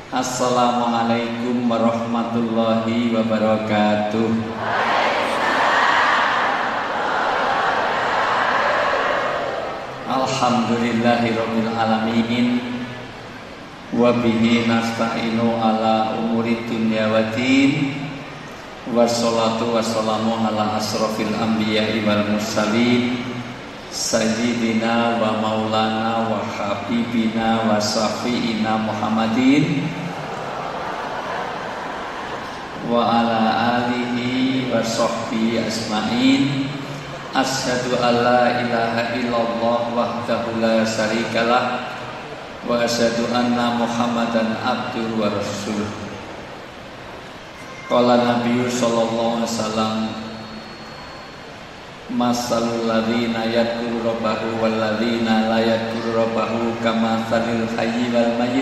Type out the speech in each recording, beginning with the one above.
Assalamualaikum warahmatullahi wabarakatuh. Alhamdulillahirabbil alamin. Wa bihi nasta'inu ala umuri dunya waddin. Wassalatu wassalamu ala asrofil anbiya'i wal mursalin Sayyidina wa maulana wa habibina wa syafi'ina Muhammadin wa ala alihi wa sahbihi asma'in. Asyhadu an la ilaha illallah wahdahu la syarikalah wa asyhadu anna Muhammadan abduhu wa rasuluh. Qala Nabi sallallahu alaihi wasallam, masalul ladzina yadhkuru rabbahu wal ladzina la yadhkuru rabbahu kamatsalil hayyi wal mayyit.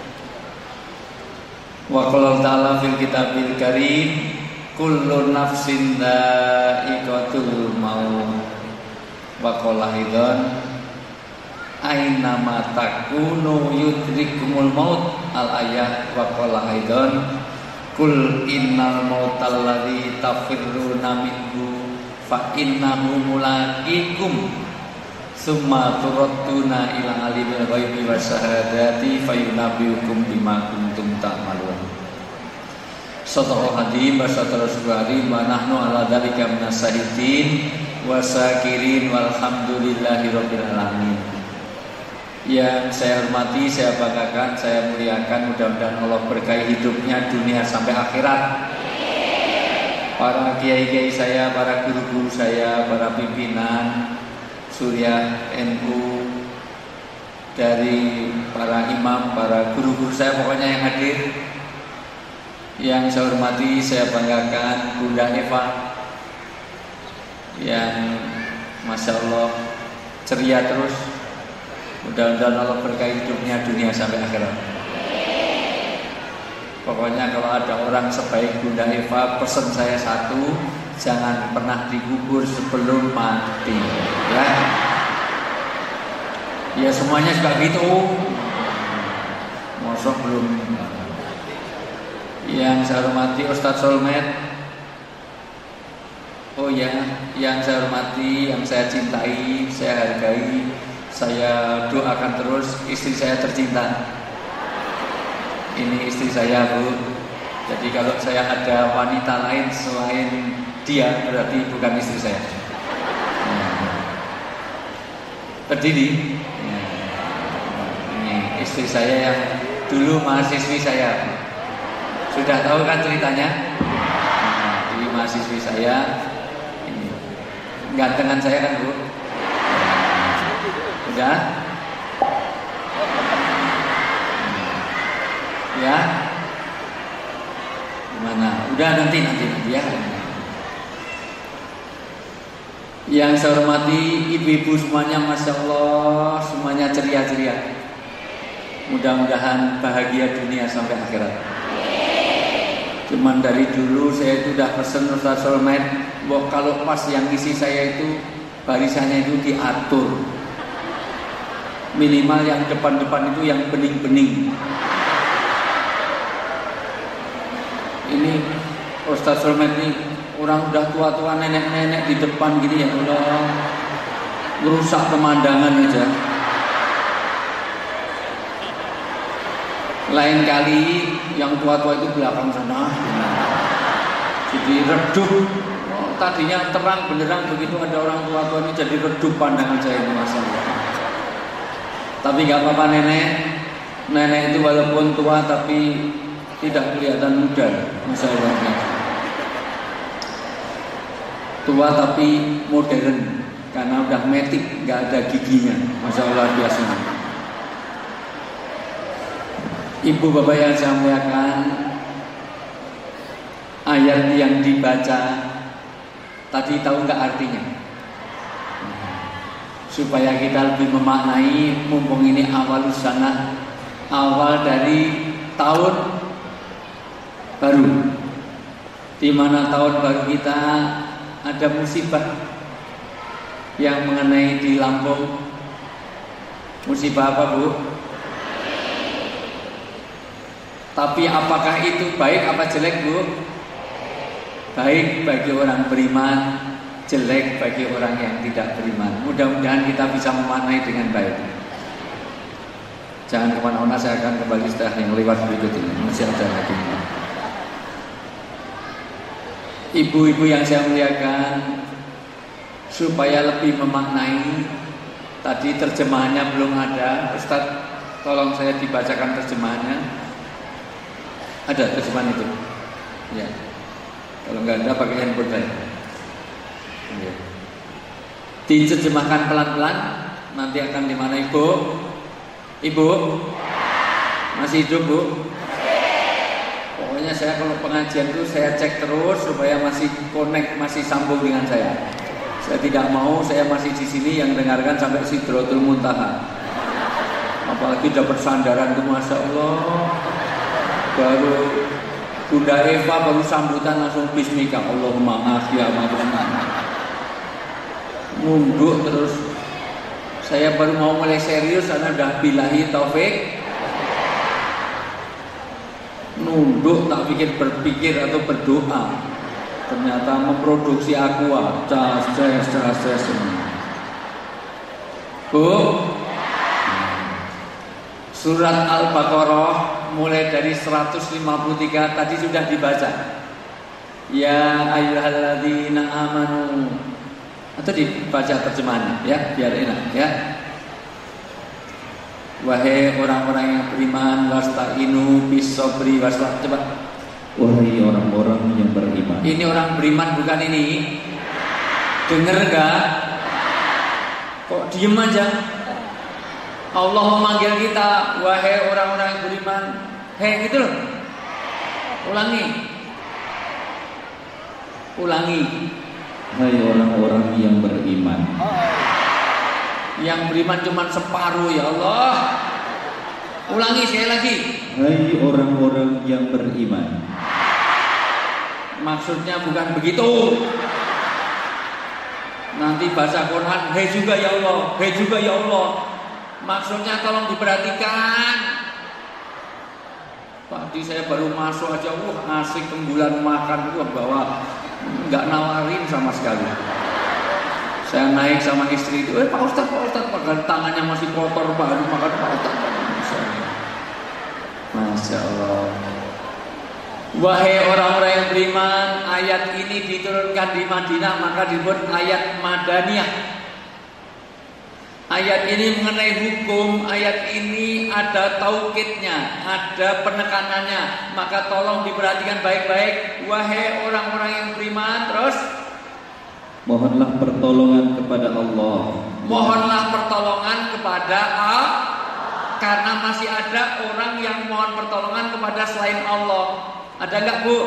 Wa qala ta'ala fil kitabil karim, kullu nafsin dha'iqatul maut. Wa qala aidan, aina ma takunu yudrikumul maut. Al ayat. Wa qala aidan, kul innal mautal ladzi tafirruna minhu fa innahu mulaqikum summa turadduna ila alimil ghaibi wasyahadati fayunabbiukum bima kuntum ta'malun. Shadaqal hadim wa shadaqal rasulullah wa nahnu ala dzalika minas syahidin wa syakirin walhamdulillahi rabbil alamin. Yang saya hormati, saya banggakan, saya muliakan, mudah-mudahan Allah berkahi hidupnya dunia sampai akhirat. Para kiai-kiai saya, para guru-guru saya, para pimpinan Suriah NU, dari para imam, para guru-guru saya pokoknya yang hadir. Yang saya hormati, saya banggakan Bunda Eva yang Masya Allah ceria terus. Mudah-mudahan Allah berkahi hidupnya dunia sampai akhirat. Pokoknya kalau ada orang sebaik Bunda Eva, pesan saya satu, jangan pernah dikubur sebelum mati. Ya semuanya juga gitu. Mosok belum. Yang saya hormati Ustadz Solmed. Oh ya, yang saya hormati, yang saya cintai, saya hargai, saya doakan terus istri saya tercinta. Ini istri saya, Bu. Jadi kalau saya ada wanita lain selain dia, berarti bukan istri saya. Berdiri. Ini istri saya yang dulu mahasiswi saya. Sudah tahu kan ceritanya? Jadi mahasiswi saya. Ini gantengan saya kan, Bu? Udah? Ya, gimana? Udah nanti ya. Yang saya hormati ibu-ibu semuanya, Masya Allah, semuanya ceria-ceria. Mudah-mudahan bahagia dunia sampai akhirat. Cuman dari dulu saya itu udah pesen Ustaz Solmed, bahwa kalau pas yang isi saya itu barisannya itu diatur. Minimal yang depan-depan itu yang bening-bening. Ini Ustaz Solmed ini orang udah tua-tua, nenek-nenek di depan gini ya Allah, merusak pemandangan aja. Lain kali yang tua-tua itu belakang sana, jadi redup. Tadinya terang benderang, begitu ada orang tua-tua ini jadi redup pandangan saya ini, Mas Allah. Tapi gak apa-apa nenek itu walaupun tua tapi tidak kelihatan muda, Masya Allah. Tua tapi modern, karena udah metik, gak ada giginya, Masya Allah biasa. Ibu bapak yang saya muliakan, ayat yang dibaca tadi tahu gak artinya? Supaya kita lebih memaknai, mumpung ini awal sana, awal dari tahun baru, di mana tahun baru kita ada musibah yang mengenai di Lampung. Musibah apa, Bu? Tapi apakah itu baik apa jelek, Bu? Baik bagi orang beriman, jelek bagi orang yang tidak beriman. Mudah-mudahan kita bisa memaknai dengan baik. Jangan kemana-mana, saya akan kembali setelah yang lewat berikut ini. Masih ada lagi. Ibu-ibu yang saya muliakan, supaya lebih memaknai, tadi terjemahannya belum ada. Ustaz, tolong saya dibacakan terjemahannya. Ada terjemahan itu? Ya. Kalau nggak ada pakai handphone saya. Ya. Diterjemahkan pelan-pelan. Nanti akan di mana Ibu? Ibu? Masih hidup, Bu? Pokoknya saya kalau pengajian itu saya cek terus supaya masih connect, masih sambung dengan saya. Saya tidak mau saya masih di sini yang dengarkan sampai Sidratul Muntaha. Apalagi dapat sandaran itu, Masya Allah. Baru Bunda Eva baru sambutan langsung bismika Allahumma akhya ma'rufman. Nunduk terus. Saya baru mau mulai serius karena udah bilahi taufik. Nunduk tak pikir berpikir atau berdoa. Ternyata memproduksi aqua. Cas. Bu, surat Al-Baqarah mulai dari 153 tadi sudah dibaca. Ya ayyuhalladzina amanu. Atau dibaca terjemahannya ya, biar enak ya. Wahai orang-orang yang beriman, wasta'inu bis-sabri coba. Wahai orang-orang yang beriman. Ini orang beriman bukan ini. Dengar enggak? Kok diem aja? Allah memanggil kita, wahai orang-orang yang beriman. Hei, gitu loh. Ulangi. Hai orang-orang yang beriman. Yang beriman cuma separuh, ya Allah. Ulangi sekali lagi. Hai orang-orang yang beriman. Maksudnya bukan begitu. Nanti baca Quran, hei juga ya Allah, hei juga ya Allah. Maksudnya tolong diperhatikan. Tadi saya baru masuk aja, asik tenggulan makan, bawa nggak nawarin sama sekali. Saya naik sama istri itu, Pak Ustadz, padahal tangannya masih kotor, baru makan Pak Ustadz. Masya Allah. Wahai orang-orang yang beriman, ayat ini diturunkan di Madinah, maka disebut ayat Madaniyah. Ayat ini mengenai hukum, ayat ini ada taukidnya, ada penekanannya. Maka tolong diperhatikan baik-baik. Wahai orang-orang yang beriman, terus mohonlah pertolongan kepada Allah. Mohonlah pertolongan kepada Allah. Karena masih ada orang yang mohon pertolongan kepada selain Allah. Ada enggak, Bu?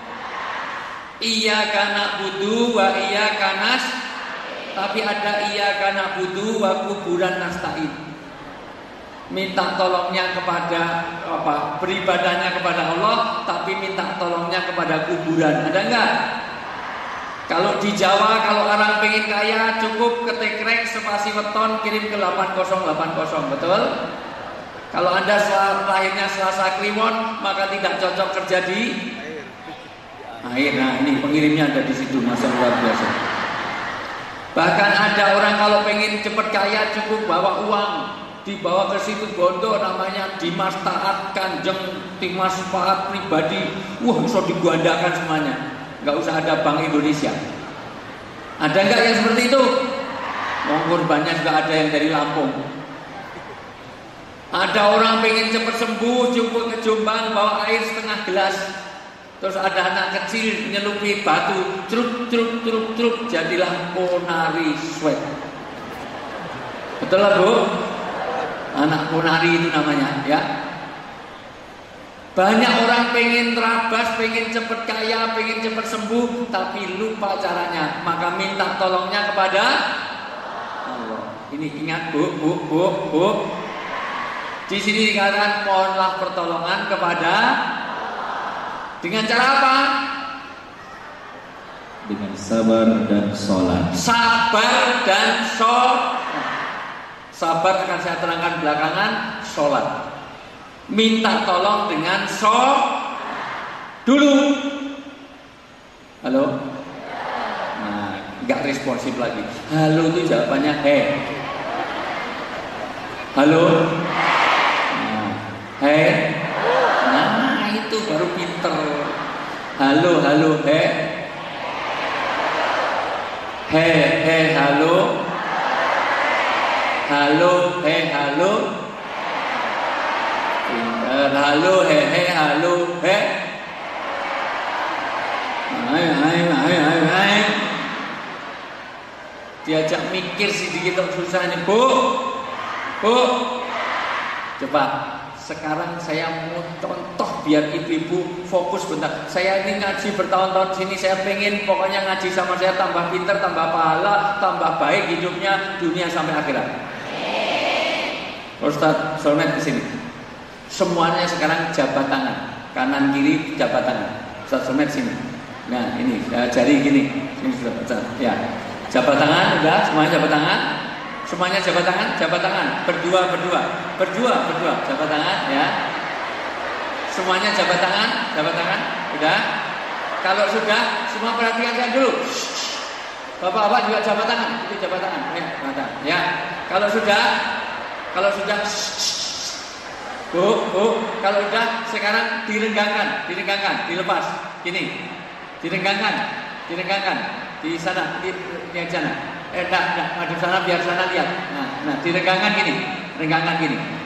Iyyaka na'budu wa iyyaka nasta'in. Tapi ada iyyaka na'budu wa kuburan nasta'in. Minta tolongnya kepada beribadahnya kepada Allah, tapi minta tolongnya kepada kuburan. Ada enggak? Kalau di Jawa, kalau orang pengen kaya, cukup ketik rek spasi weton kirim ke 8080, betul? Kalau Anda lahirnya Selasa Kliwon, maka tidak cocok kerja di air. Nah, ini pengirimnya ada di situ, masa luar biasa. Bahkan ada orang kalau pengen cepat kaya cukup bawa uang, dibawa ke situ bondo namanya Dimas Taat Kanjeng, Dimas Taat pribadi. Bisa digandakan semuanya. Nggak usah ada Bank Indonesia. Ada nggak yang seperti itu? Korbannya juga ada yang dari Lampung. Ada orang pengen cepat sembuh, cukup ke Jombang bawa air setengah gelas. Terus ada anak kecil nyelupi batu, truk, jadilah ponari sweat. Betul lah, Bu? Anak ponari itu namanya, ya. Banyak orang pengen terabas, pengen cepat kaya, pengen cepat sembuh, tapi lupa caranya. Maka minta tolongnya kepada Allah. Ini ingat, Bu. Di sini dikatakan mohonlah pertolongan kepada dengan cara apa? Dengan sabar dan sholat. Sabar dan sholat. Sabar akan saya terangkan belakangan. Sholat. minta tolong dengan dulu. Halo? Nah, nggak responsif lagi. Halo itu jawabannya he. Halo? Nah, he. Nah, itu baru pinter. Halo, halo, he. He, halo. Halo, he, halo. Halo, he, halo, he. Hai. Diajak mikir sedikit susah nih, Bu. Coba sekarang saya mau contoh biar ibu-ibu fokus bentar. Saya ini ngaji bertahun-tahun sini, saya pengen pokoknya ngaji sama saya tambah pinter, tambah pahala, tambah baik hidupnya dunia sampai akhirat. Ustaz Solmed kesini. Semuanya sekarang jabat tangan, kanan kiri jabat tangan. Ustaz Solmed sini. Nah ini jari gini, ini sudah ya. Jabat tangan, udah semuanya jabat tangan. Semuanya jabat tangan, berdua, jabat tangan, ya. Semuanya jabat tangan, udah. Kalau sudah, semua perhatikan saya dulu. Bapak-bapak juga jabat tangan, itu jabat tangan, ya. Kalau sudah, Bu, kalau udah sekarang direnggangkan, dilepas, gini, direnggangkan, di sana, di sana. Di sana biar sana lihat. Nah, direnggangkan gini,